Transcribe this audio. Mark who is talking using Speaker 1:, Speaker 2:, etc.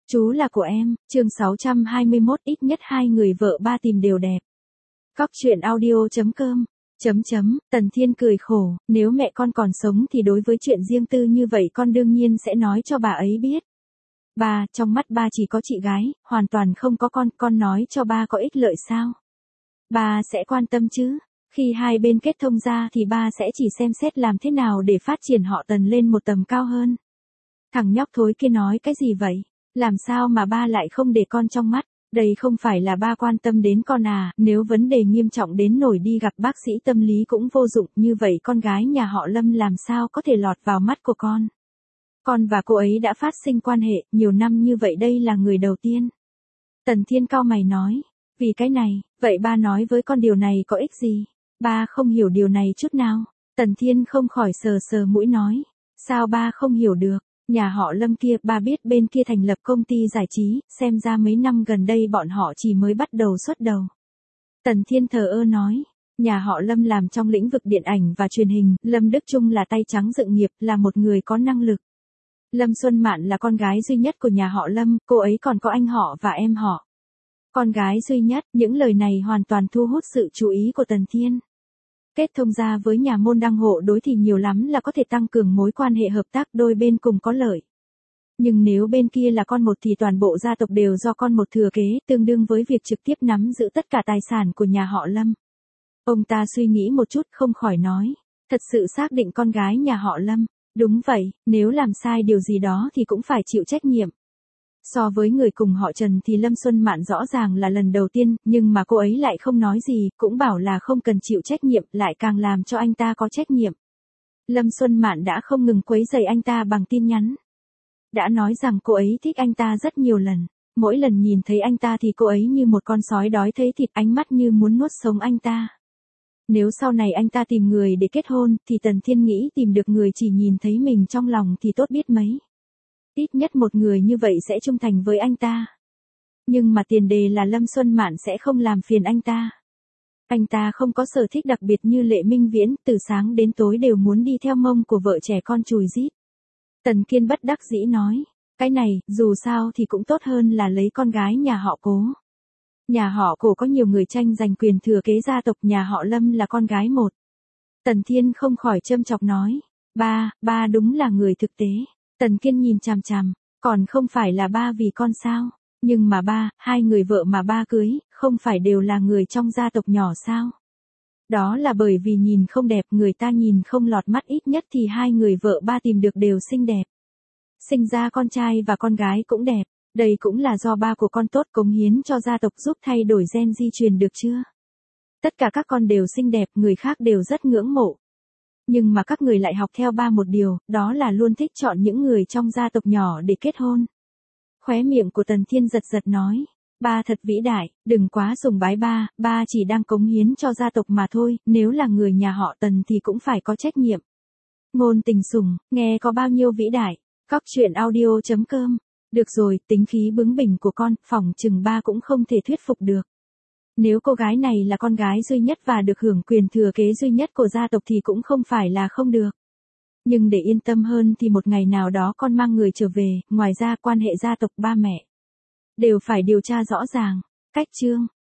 Speaker 1: Chú là của em, chương 621 ít nhất hai người vợ ba tìm đều đẹp. Cóc truyện audio.com. Tần Thiên cười khổ, nếu mẹ con còn sống thì đối với chuyện riêng tư như vậy con đương nhiên sẽ nói cho bà ấy biết. Ba, trong mắt ba chỉ có chị gái, hoàn toàn không có con nói cho ba có ích lợi sao? Ba sẽ quan tâm chứ? Khi hai bên kết thông ra thì ba sẽ chỉ xem xét làm thế nào để phát triển họ Tần lên một tầm cao hơn. Thằng nhóc thối kia nói cái gì vậy? Làm sao mà ba lại không để con trong mắt? Đây không phải là ba quan tâm đến con à, nếu vấn đề nghiêm trọng đến nổi đi gặp bác sĩ tâm lý cũng vô dụng, như vậy con gái nhà họ Lâm làm sao có thể lọt vào mắt của con? Con và cô ấy đã phát sinh quan hệ, nhiều năm như vậy đây là người đầu tiên. Tần Thiên cau mày nói, vì cái này, vậy ba nói với con điều này có ích gì? Ba không hiểu điều này chút nào. Tần Thiên không khỏi sờ sờ mũi nói, sao ba không hiểu được? Nhà họ Lâm kia, ba biết bên kia thành lập công ty giải trí, xem ra mấy năm gần đây bọn họ chỉ mới bắt đầu xuất đầu. Tần Thiên thờ ơ nói, nhà họ Lâm làm trong lĩnh vực điện ảnh và truyền hình, Lâm Đức Trung là tay trắng dựng nghiệp, là một người có năng lực. Lâm Xuân Mạn là con gái duy nhất của nhà họ Lâm, cô ấy còn có anh họ và em họ. Con gái duy nhất, những lời này hoàn toàn thu hút sự chú ý của Tần Thiên. Kết thông gia với nhà môn đăng hộ đối thì nhiều lắm là có thể tăng cường mối quan hệ hợp tác, đôi bên cùng có lợi. Nhưng nếu bên kia là con một thì toàn bộ gia tộc đều do con một thừa kế, tương đương với việc trực tiếp nắm giữ tất cả tài sản của nhà họ Lâm. Ông ta suy nghĩ một chút không khỏi nói, thật sự xác định con gái nhà họ Lâm. Đúng vậy, nếu làm sai điều gì đó thì cũng phải chịu trách nhiệm. So với người cùng họ Trần thì Lâm Xuân Mạn rõ ràng là lần đầu tiên, nhưng mà cô ấy lại không nói gì, cũng bảo là không cần chịu trách nhiệm, lại càng làm cho anh ta có trách nhiệm. Lâm Xuân Mạn đã không ngừng quấy rầy anh ta bằng tin nhắn. Đã nói rằng cô ấy thích anh ta rất nhiều lần. Mỗi lần nhìn thấy anh ta thì cô ấy như một con sói đói thấy thịt, ánh mắt như muốn nuốt sống anh ta. Nếu sau này anh ta tìm người để kết hôn, thì Tần Thiên nghĩ tìm được người chỉ nhìn thấy mình trong lòng thì tốt biết mấy. Ít nhất một người như vậy sẽ trung thành với anh ta. Nhưng mà tiền đề là Lâm Xuân Mạn sẽ không làm phiền anh ta. Anh ta không có sở thích đặc biệt như Lệ Minh Viễn, từ sáng đến tối đều muốn đi theo mông của vợ trẻ con chùi rít. Tần Kiên bất đắc dĩ nói, cái này, dù sao thì cũng tốt hơn là lấy con gái nhà họ Cố. Nhà họ Cổ có nhiều người tranh giành quyền thừa kế gia tộc, nhà họ Lâm là con gái một. Tần Thiên không khỏi châm chọc nói, ba đúng là người thực tế. Tần Kiên nhìn chằm chằm, còn không phải là ba vì con sao? Nhưng mà ba, hai người vợ mà ba cưới, không phải đều là người trong gia tộc nhỏ sao? Đó là bởi vì nhìn không đẹp, người ta nhìn không lọt mắt, ít nhất thì hai người vợ ba tìm được đều xinh đẹp. Sinh ra con trai và con gái cũng đẹp, đây cũng là do ba của con tốt cống hiến cho gia tộc, giúp thay đổi gen di truyền được chưa? Tất cả các con đều xinh đẹp, người khác đều rất ngưỡng mộ. Nhưng mà các người lại học theo ba một điều, đó là luôn thích chọn những người trong gia tộc nhỏ để kết hôn. Khóe miệng của Tần Thiên giật giật nói, ba thật vĩ đại, đừng quá sùng bái ba chỉ đang cống hiến cho gia tộc mà thôi, nếu là người nhà họ Tần thì cũng phải có trách nhiệm. Ngôn tình sủng, nghe có bao nhiêu vĩ đại. Cóc truyện audio.com. Được rồi, tính khí bướng bỉnh của con, phỏng chừng ba cũng không thể thuyết phục được. Nếu cô gái này là con gái duy nhất và được hưởng quyền thừa kế duy nhất của gia tộc thì cũng không phải là không được. Nhưng để yên tâm hơn thì một ngày nào đó con mang người trở về, ngoài ra quan hệ gia tộc ba mẹ đều phải điều tra rõ ràng. Cách chương